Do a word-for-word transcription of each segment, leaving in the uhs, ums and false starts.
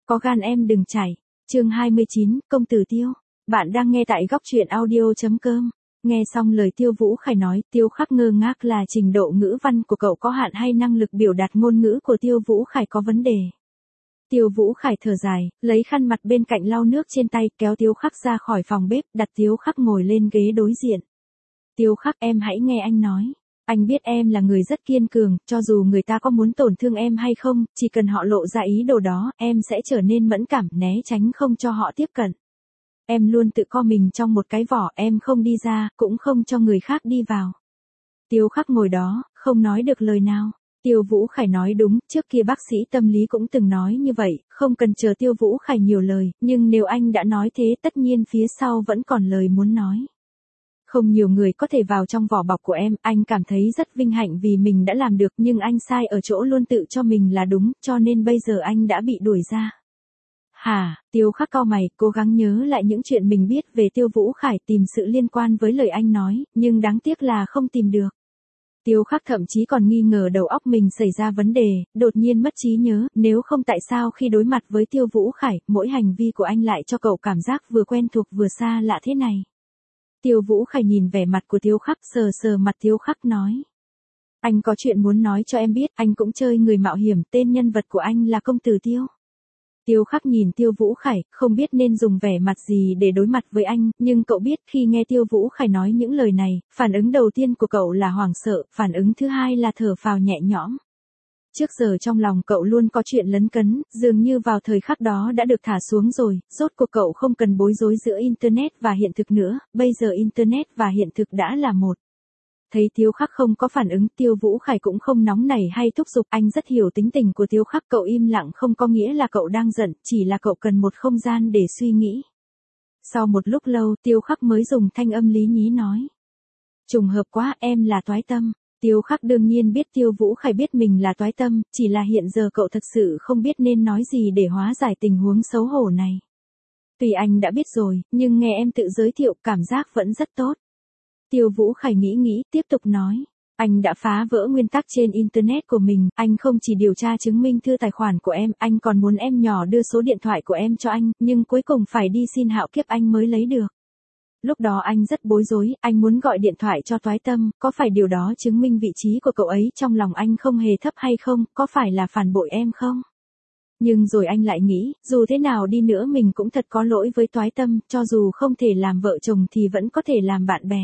Có gan em đừng chảy. Chương hai mươi chín, công tử Tiêu. Bạn đang nghe tại góc truyện audio chấm com. Nghe xong lời Tiêu Vũ Khải nói, Tiêu Khắc ngơ ngác là trình độ ngữ văn của cậu có hạn hay năng lực biểu đạt ngôn ngữ của Tiêu Vũ Khải có vấn đề. Tiêu Vũ Khải thở dài, lấy khăn mặt bên cạnh lau nước trên tay, kéo Tiêu Khắc ra khỏi phòng bếp, đặt Tiêu Khắc ngồi lên ghế đối diện. Tiêu Khắc, em hãy nghe anh nói. Anh biết em là người rất kiên cường, cho dù người ta có muốn tổn thương em hay không, chỉ cần họ lộ ra ý đồ đó, em sẽ trở nên mẫn cảm, né tránh không cho họ tiếp cận. Em luôn tự co mình trong một cái vỏ, em không đi ra, cũng không cho người khác đi vào. Tiêu Khắc ngồi đó, không nói được lời nào. Tiêu Vũ Khải nói đúng, trước kia bác sĩ tâm lý cũng từng nói như vậy, không cần chờ Tiêu Vũ Khải nhiều lời, nhưng nếu anh đã nói thế tất nhiên phía sau vẫn còn lời muốn nói. Không nhiều người có thể vào trong vỏ bọc của em, anh cảm thấy rất vinh hạnh vì mình đã làm được, nhưng anh sai ở chỗ luôn tự cho mình là đúng, cho nên bây giờ anh đã bị đuổi ra. Hả? Tiêu Khắc cau mày, cố gắng nhớ lại những chuyện mình biết về Tiêu Vũ Khải, tìm sự liên quan với lời anh nói, nhưng đáng tiếc là không tìm được. Tiêu Khắc thậm chí còn nghi ngờ đầu óc mình xảy ra vấn đề, đột nhiên mất trí nhớ, nếu không tại sao khi đối mặt với Tiêu Vũ Khải, mỗi hành vi của anh lại cho cậu cảm giác vừa quen thuộc vừa xa lạ thế này. Tiêu Vũ Khải nhìn vẻ mặt của Tiêu Khắc, sờ sờ mặt Tiêu Khắc nói. Anh có chuyện muốn nói cho em biết, anh cũng chơi người mạo hiểm, tên nhân vật của anh là công tử Tiêu. Tiêu Khắc nhìn Tiêu Vũ Khải, không biết nên dùng vẻ mặt gì để đối mặt với anh, nhưng cậu biết khi nghe Tiêu Vũ Khải nói những lời này, phản ứng đầu tiên của cậu là hoảng sợ, phản ứng thứ hai là thở phào nhẹ nhõm. Trước giờ trong lòng cậu luôn có chuyện lấn cấn, dường như vào thời khắc đó đã được thả xuống rồi, rốt cuộc cậu không cần bối rối giữa Internet và hiện thực nữa, bây giờ Internet và hiện thực đã là một. Thấy Tiêu Khắc không có phản ứng, Tiêu Vũ Khải cũng không nóng nảy hay thúc giục, anh rất hiểu tính tình của Tiêu Khắc, cậu im lặng không có nghĩa là cậu đang giận, chỉ là cậu cần một không gian để suy nghĩ. Sau một lúc lâu, Tiêu Khắc mới dùng thanh âm lý nhí nói. Trùng hợp quá, em là toái tâm. Tiêu Khắc đương nhiên biết Tiêu Vũ Khải biết mình là toái tâm, chỉ là hiện giờ cậu thật sự không biết nên nói gì để hóa giải tình huống xấu hổ này. Tuy anh đã biết rồi, nhưng nghe em tự giới thiệu, cảm giác vẫn rất tốt. Tiêu Vũ Khải nghĩ nghĩ, tiếp tục nói. Anh đã phá vỡ nguyên tắc trên Internet của mình, anh không chỉ điều tra chứng minh thư tài khoản của em, anh còn muốn em nhỏ đưa số điện thoại của em cho anh, nhưng cuối cùng phải đi xin hạo kiếp anh mới lấy được. Lúc đó anh rất bối rối, anh muốn gọi điện thoại cho toái tâm, có phải điều đó chứng minh vị trí của cậu ấy trong lòng anh không hề thấp hay không, có phải là phản bội em không? Nhưng rồi anh lại nghĩ, dù thế nào đi nữa mình cũng thật có lỗi với toái tâm, cho dù không thể làm vợ chồng thì vẫn có thể làm bạn bè.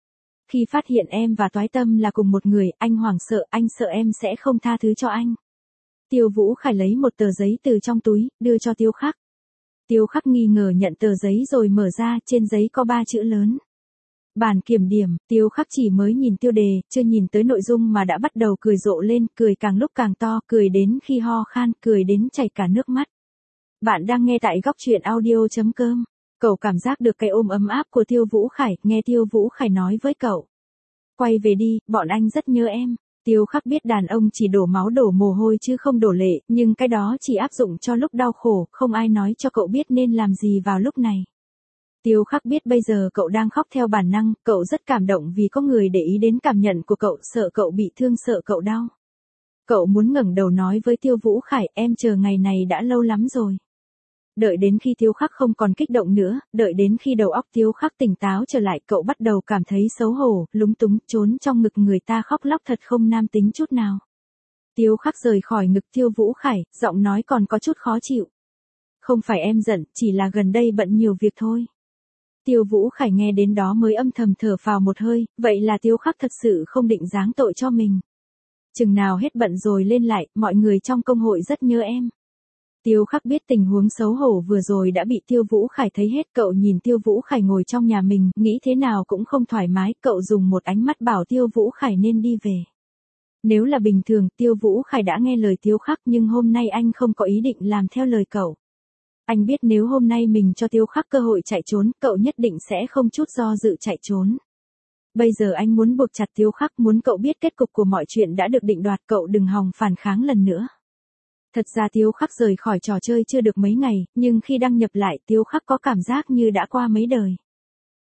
Khi phát hiện em và toái tâm là cùng một người, anh hoảng sợ, anh sợ em sẽ không tha thứ cho anh. Tiêu Vũ Khải lấy một tờ giấy từ trong túi, đưa cho Tiêu Khắc. Tiêu Khắc nghi ngờ nhận tờ giấy rồi mở ra, trên giấy có ba chữ lớn. Bản kiểm điểm. Tiêu Khắc chỉ mới nhìn tiêu đề, chưa nhìn tới nội dung mà đã bắt đầu cười rộ lên, cười càng lúc càng to, cười đến khi ho khan, cười đến chảy cả nước mắt. Bạn đang nghe tại góc truyện audio chấm com. Cậu cảm giác được cái ôm ấm áp của Tiêu Vũ Khải, nghe Tiêu Vũ Khải nói với cậu. Quay về đi, bọn anh rất nhớ em. Tiêu Khắc biết đàn ông chỉ đổ máu đổ mồ hôi chứ không đổ lệ, nhưng cái đó chỉ áp dụng cho lúc đau khổ, không ai nói cho cậu biết nên làm gì vào lúc này. Tiêu Khắc biết bây giờ cậu đang khóc theo bản năng, cậu rất cảm động vì có người để ý đến cảm nhận của cậu, sợ cậu bị thương, sợ cậu đau. Cậu muốn ngẩng đầu nói với Tiêu Vũ Khải, em chờ ngày này đã lâu lắm rồi. Đợi đến khi Tiêu Khắc không còn kích động nữa, đợi đến khi đầu óc Tiêu Khắc tỉnh táo trở lại, cậu bắt đầu cảm thấy xấu hổ, lúng túng, trốn trong ngực người ta khóc lóc thật không nam tính chút nào. Tiêu Khắc rời khỏi ngực Tiêu Vũ Khải, giọng nói còn có chút khó chịu. Không phải em giận, chỉ là gần đây bận nhiều việc thôi. Tiêu Vũ Khải nghe đến đó mới âm thầm thở phào một hơi, vậy là Tiêu Khắc thật sự không định giáng tội cho mình. Chừng nào hết bận rồi lên lại, mọi người trong công hội rất nhớ em. Tiêu Khắc biết tình huống xấu hổ vừa rồi đã bị Tiêu Vũ Khải thấy hết, cậu nhìn Tiêu Vũ Khải ngồi trong nhà mình, nghĩ thế nào cũng không thoải mái, cậu dùng một ánh mắt bảo Tiêu Vũ Khải nên đi về. Nếu là bình thường, Tiêu Vũ Khải đã nghe lời Tiêu Khắc, nhưng hôm nay anh không có ý định làm theo lời cậu. Anh biết nếu hôm nay mình cho Tiêu Khắc cơ hội chạy trốn, cậu nhất định sẽ không chút do dự chạy trốn. Bây giờ anh muốn buộc chặt Tiêu Khắc, muốn cậu biết kết cục của mọi chuyện đã được định đoạt, cậu đừng hòng phản kháng lần nữa. Thật ra Tiêu Khắc rời khỏi trò chơi chưa được mấy ngày, nhưng khi đăng nhập lại Tiêu Khắc có cảm giác như đã qua mấy đời.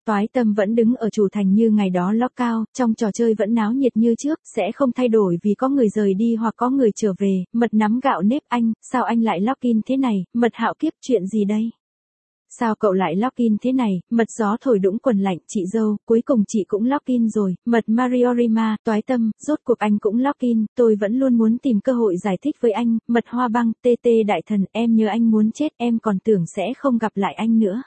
Toái Tâm vẫn đứng ở chủ thành như ngày đó lockout, trong trò chơi vẫn náo nhiệt như trước, sẽ không thay đổi vì có người rời đi hoặc có người trở về, mật nắm gạo nếp anh, sao anh lại login thế này, mật Hạo Kiếp chuyện gì đây? Sao cậu lại login thế này, mật gió thổi đũng quần lạnh, chị dâu, cuối cùng chị cũng login rồi, mật Mariorima, Toái Tâm, rốt cuộc anh cũng login, tôi vẫn luôn muốn tìm cơ hội giải thích với anh, mật Hoa Băng, tê tê đại thần, em nhớ anh muốn chết, em còn tưởng sẽ không gặp lại anh nữa.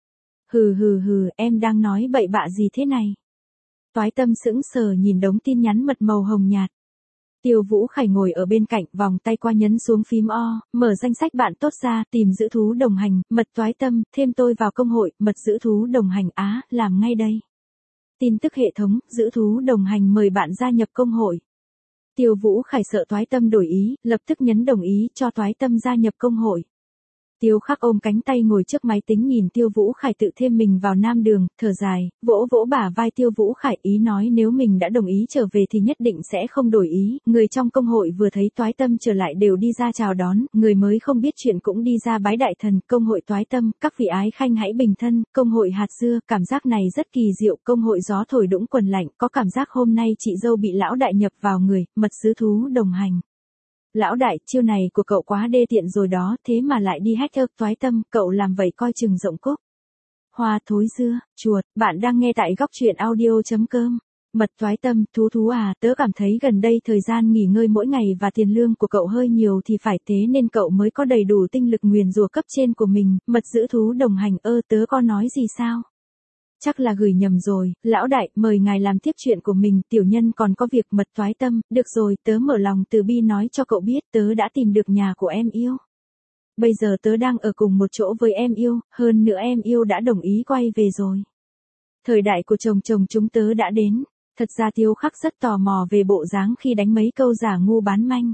Hừ hừ hừ, em đang nói bậy bạ gì thế này? Toái Tâm sững sờ nhìn đống tin nhắn mật màu hồng nhạt. Tiêu Vũ Khải ngồi ở bên cạnh, vòng tay qua nhấn xuống phím O, mở danh sách bạn tốt ra, tìm giữ thú đồng hành, mật Toái Tâm, thêm tôi vào công hội, mật giữ thú đồng hành á, làm ngay đây. Tin tức hệ thống, giữ thú đồng hành mời bạn gia nhập công hội. Tiêu Vũ Khải sợ Toái Tâm đổi ý, lập tức nhấn đồng ý cho Toái Tâm gia nhập công hội. Tiêu Khắc ôm cánh tay ngồi trước máy tính nhìn Tiêu Vũ Khải tự thêm mình vào nam đường, thở dài, vỗ vỗ bả vai Tiêu Vũ Khải, ý nói nếu mình đã đồng ý trở về thì nhất định sẽ không đổi ý, người trong công hội vừa thấy Toái Tâm trở lại đều đi ra chào đón, người mới không biết chuyện cũng đi ra bái đại thần, công hội Toái Tâm, các vị ái khanh hãy bình thân, công hội hạt dưa, cảm giác này rất kỳ diệu, công hội gió thổi đũng quần lạnh, có cảm giác hôm nay chị dâu bị lão đại nhập vào người, mật sứ thú đồng hành. Lão đại, chiêu này của cậu quá đê tiện rồi đó, thế mà lại đi hack ơ, Toái Tâm, cậu làm vậy coi chừng rộng cúc. Hoa thối dưa, chuột, bạn đang nghe tại góc truyện audio.com. Mật Toái Tâm, thú thú à, tớ cảm thấy gần đây thời gian nghỉ ngơi mỗi ngày và tiền lương của cậu hơi nhiều thì phải thế nên cậu mới có đầy đủ tinh lực nguyền rủa cấp trên của mình, mật giữ thú đồng hành, ơ tớ có nói gì sao? Chắc là gửi nhầm rồi, lão đại, mời ngài làm tiếp chuyện của mình, tiểu nhân còn có việc mật Toái Tâm, được rồi, tớ mở lòng từ bi nói cho cậu biết, tớ đã tìm được nhà của em yêu. Bây giờ tớ đang ở cùng một chỗ với em yêu, hơn nữa em yêu đã đồng ý quay về rồi. Thời đại của chồng chồng chúng tớ đã đến, thật ra Tiêu Khắc rất tò mò về bộ dáng khi đánh mấy câu giả ngu bán manh.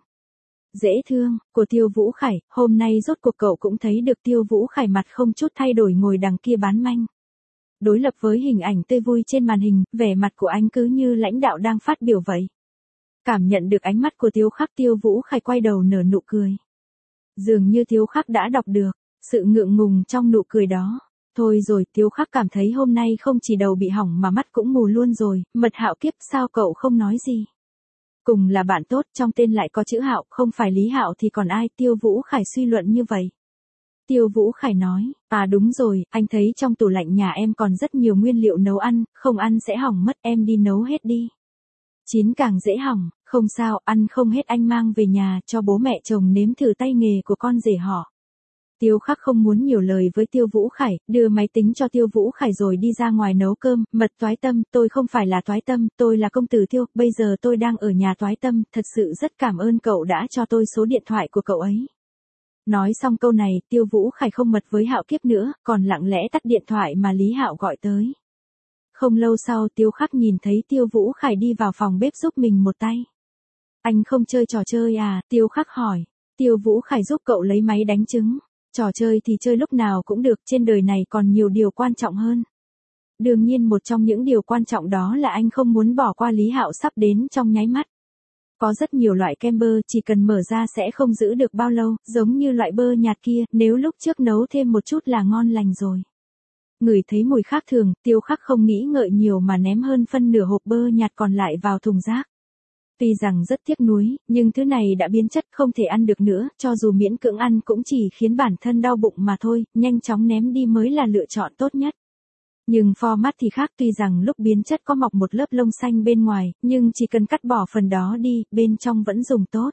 Dễ thương, của Tiêu Vũ Khải, hôm nay rốt cuộc cậu cũng thấy được Tiêu Vũ Khải mặt không chút thay đổi ngồi đằng kia bán manh. Đối lập với hình ảnh tươi vui trên màn hình, vẻ mặt của anh cứ như lãnh đạo đang phát biểu vậy. Cảm nhận được ánh mắt của Tiêu Khắc, Tiêu Vũ Khải quay đầu nở nụ cười. Dường như Tiêu Khắc đã đọc được sự ngượng ngùng trong nụ cười đó. Thôi rồi, Tiêu Khắc cảm thấy hôm nay không chỉ đầu bị hỏng mà mắt cũng mù luôn rồi, mật Hạo Kiếp sao cậu không nói gì? Cùng là bạn tốt, trong tên lại có chữ Hạo, không phải Lý Hạo thì còn ai, Tiêu Vũ Khải suy luận như vậy. Tiêu Vũ Khải nói, à đúng rồi, anh thấy trong tủ lạnh nhà em còn rất nhiều nguyên liệu nấu ăn, không ăn sẽ hỏng mất, em đi nấu hết đi. Chín càng dễ hỏng, không sao, ăn không hết anh mang về nhà cho bố mẹ chồng nếm thử tay nghề của con rể họ. Tiêu Khắc không muốn nhiều lời với Tiêu Vũ Khải, đưa máy tính cho Tiêu Vũ Khải rồi đi ra ngoài nấu cơm, mật Toái Tâm, tôi không phải là Toái Tâm, tôi là công tử Tiêu, bây giờ tôi đang ở nhà Toái Tâm, thật sự rất cảm ơn cậu đã cho tôi số điện thoại của cậu ấy. Nói xong câu này, Tiêu Vũ Khải không mật với Hạo Kiếp nữa, còn lặng lẽ tắt điện thoại mà Lý Hạo gọi tới. Không lâu sau, Tiêu Khắc nhìn thấy Tiêu Vũ Khải đi vào phòng bếp giúp mình một tay. Anh không chơi trò chơi à, Tiêu Khắc hỏi. Tiêu Vũ Khải giúp cậu lấy máy đánh trứng. Trò chơi thì chơi lúc nào cũng được, trên đời này còn nhiều điều quan trọng hơn. Đương nhiên một trong những điều quan trọng đó là anh không muốn bỏ qua Lý Hạo sắp đến trong nháy mắt. Có rất nhiều loại kem bơ chỉ cần mở ra sẽ không giữ được bao lâu, giống như loại bơ nhạt kia, nếu lúc trước nấu thêm một chút là ngon lành rồi. Ngửi thấy mùi khác thường, Tiêu Khắc không nghĩ ngợi nhiều mà ném hơn phân nửa hộp bơ nhạt còn lại vào thùng rác. Tuy rằng rất tiếc nuối, nhưng thứ này đã biến chất không thể ăn được nữa, cho dù miễn cưỡng ăn cũng chỉ khiến bản thân đau bụng mà thôi, nhanh chóng ném đi mới là lựa chọn tốt nhất. Nhưng format thì khác, tuy rằng lúc biến chất có mọc một lớp lông xanh bên ngoài, nhưng chỉ cần cắt bỏ phần đó đi, bên trong vẫn dùng tốt.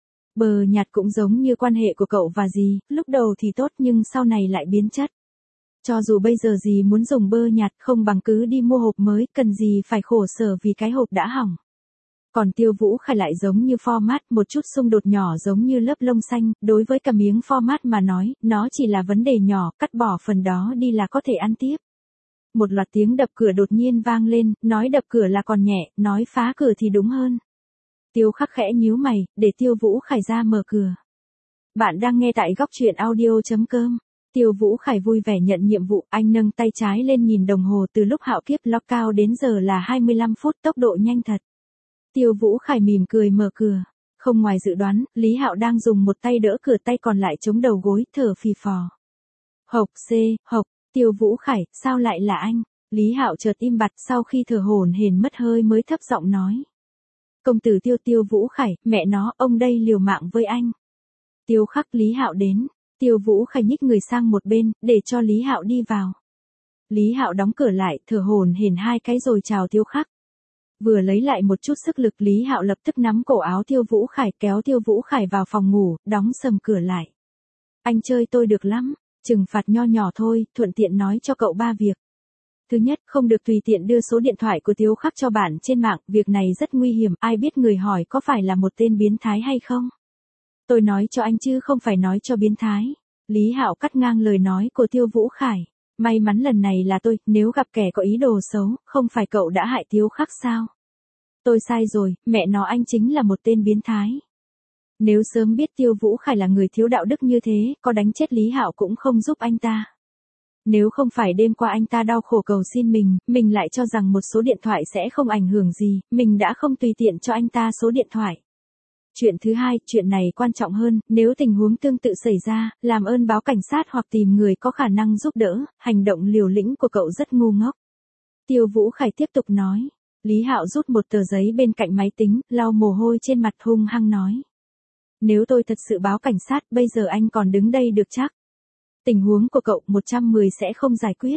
Bơ nhạt cũng giống như quan hệ của cậu và dì, lúc đầu thì tốt nhưng sau này lại biến chất. Cho dù bây giờ dì muốn dùng bơ nhạt không bằng cứ đi mua hộp mới, cần gì phải khổ sở vì cái hộp đã hỏng. Còn Tiêu Vũ Khải lại giống như format, một chút xung đột nhỏ giống như lớp lông xanh, đối với cả miếng format mà nói, nó chỉ là vấn đề nhỏ, cắt bỏ phần đó đi là có thể ăn tiếp. Một loạt tiếng đập cửa đột nhiên vang lên, nói đập cửa là còn nhẹ, nói phá cửa thì đúng hơn. Tiêu Khắc khẽ nhíu mày, để Tiêu Vũ Khải ra mở cửa. Bạn đang nghe tại góc truyện audio.com. Tiêu Vũ Khải vui vẻ nhận nhiệm vụ, anh nâng tay trái lên nhìn đồng hồ từ lúc Hạo Kiếp lockout đến giờ là hai mươi lăm phút, tốc độ nhanh thật. Tiêu Vũ Khải mỉm cười mở cửa. Không ngoài dự đoán, Lý Hạo đang dùng một tay đỡ cửa, tay còn lại chống đầu gối, thở phì phò. Hộc xê, hộc, Tiêu Vũ Khải, sao lại là anh? Lý Hạo chợt im bặt, sau khi thở hổn hển mất hơi mới thấp giọng nói. Công tử Tiêu. Tiêu Vũ Khải, mẹ nó, ông đây liều mạng với anh. Tiêu Khắc. Lý Hạo đến. Tiêu Vũ Khải nhích người sang một bên, để cho Lý Hạo đi vào. Lý Hạo đóng cửa lại, thở hổn hển hai cái rồi chào Tiêu Khắc. Vừa lấy lại một chút sức lực, Lý Hạo lập tức nắm cổ áo Tiêu Vũ Khải, kéo Tiêu Vũ Khải vào phòng ngủ, đóng sầm cửa lại. Anh chơi tôi được lắm, trừng phạt nho nhỏ thôi, thuận tiện nói cho cậu ba việc. Thứ nhất, không được tùy tiện đưa số điện thoại của Tiêu Khắc cho bạn trên mạng, việc này rất nguy hiểm, ai biết người hỏi có phải là một tên biến thái hay không? Tôi nói cho anh chứ không phải nói cho biến thái. Lý Hạo cắt ngang lời nói của Tiêu Vũ Khải. May mắn lần này là tôi, nếu gặp kẻ có ý đồ xấu, không phải cậu đã hại Tiêu Khắc sao? Tôi sai rồi, mẹ nó anh chính là một tên biến thái. Nếu sớm biết Tiêu Vũ Khải là người thiếu đạo đức như thế, có đánh chết Lý Hạo cũng không giúp anh ta. Nếu không phải đêm qua anh ta đau khổ cầu xin mình, mình lại cho rằng một số điện thoại sẽ không ảnh hưởng gì, mình đã không tùy tiện cho anh ta số điện thoại. Chuyện thứ hai, chuyện này quan trọng hơn, nếu tình huống tương tự xảy ra, làm ơn báo cảnh sát hoặc tìm người có khả năng giúp đỡ, hành động liều lĩnh của cậu rất ngu ngốc. Tiêu Vũ Khải tiếp tục nói. Lý Hạo rút một tờ giấy bên cạnh máy tính, lau mồ hôi trên mặt hung hăng nói. Nếu tôi thật sự báo cảnh sát, bây giờ anh còn đứng đây được chắc. Tình huống của cậu một trăm mười sẽ không giải quyết.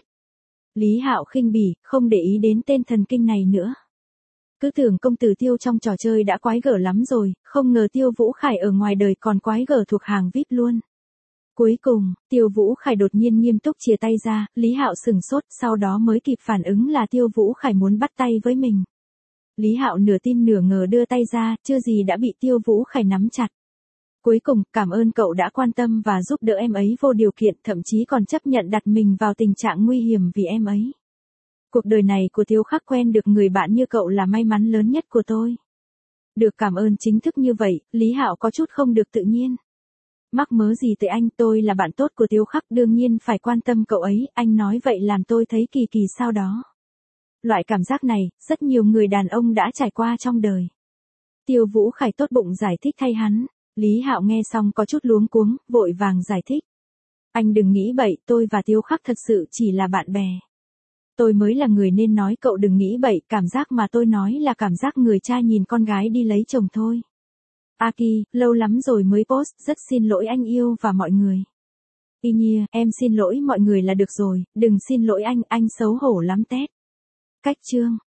Lý Hạo khinh bỉ, không để ý đến tên thần kinh này nữa. Cứ tưởng công tử Tiêu trong trò chơi đã quái gở lắm rồi, không ngờ Tiêu Vũ Khải ở ngoài đời còn quái gở thuộc hàng vi ai pi luôn. Cuối cùng, Tiêu Vũ Khải đột nhiên nghiêm túc chia tay ra, Lý Hạo sừng sốt, sau đó mới kịp phản ứng là Tiêu Vũ Khải muốn bắt tay với mình. Lý Hạo nửa tin nửa ngờ đưa tay ra, chưa gì đã bị Tiêu Vũ Khải nắm chặt. Cuối cùng, cảm ơn cậu đã quan tâm và giúp đỡ em ấy vô điều kiện, thậm chí còn chấp nhận đặt mình vào tình trạng nguy hiểm vì em ấy. Cuộc đời này của Tiêu Khắc quen được người bạn như cậu là may mắn lớn nhất của tôi. Được cảm ơn chính thức như vậy, Lý Hạo có chút không được tự nhiên. Mắc mớ gì tới anh, tôi là bạn tốt của Tiêu Khắc, đương nhiên phải quan tâm cậu ấy, anh nói vậy làm tôi thấy kỳ kỳ sao đó. Loại cảm giác này, rất nhiều người đàn ông đã trải qua trong đời. Tiêu Vũ Khải tốt bụng giải thích thay hắn. Lý Hạo nghe xong có chút luống cuống, vội vàng giải thích. Anh đừng nghĩ bậy, tôi và Tiêu Khắc thật sự chỉ là bạn bè. Tôi mới là người nên nói cậu đừng nghĩ bậy, cảm giác mà tôi nói là cảm giác người trai nhìn con gái đi lấy chồng thôi. Aki, lâu lắm rồi mới post, rất xin lỗi anh yêu và mọi người. Y nhia, em xin lỗi mọi người là được rồi, đừng xin lỗi anh, anh xấu hổ lắm tét. Cách chương.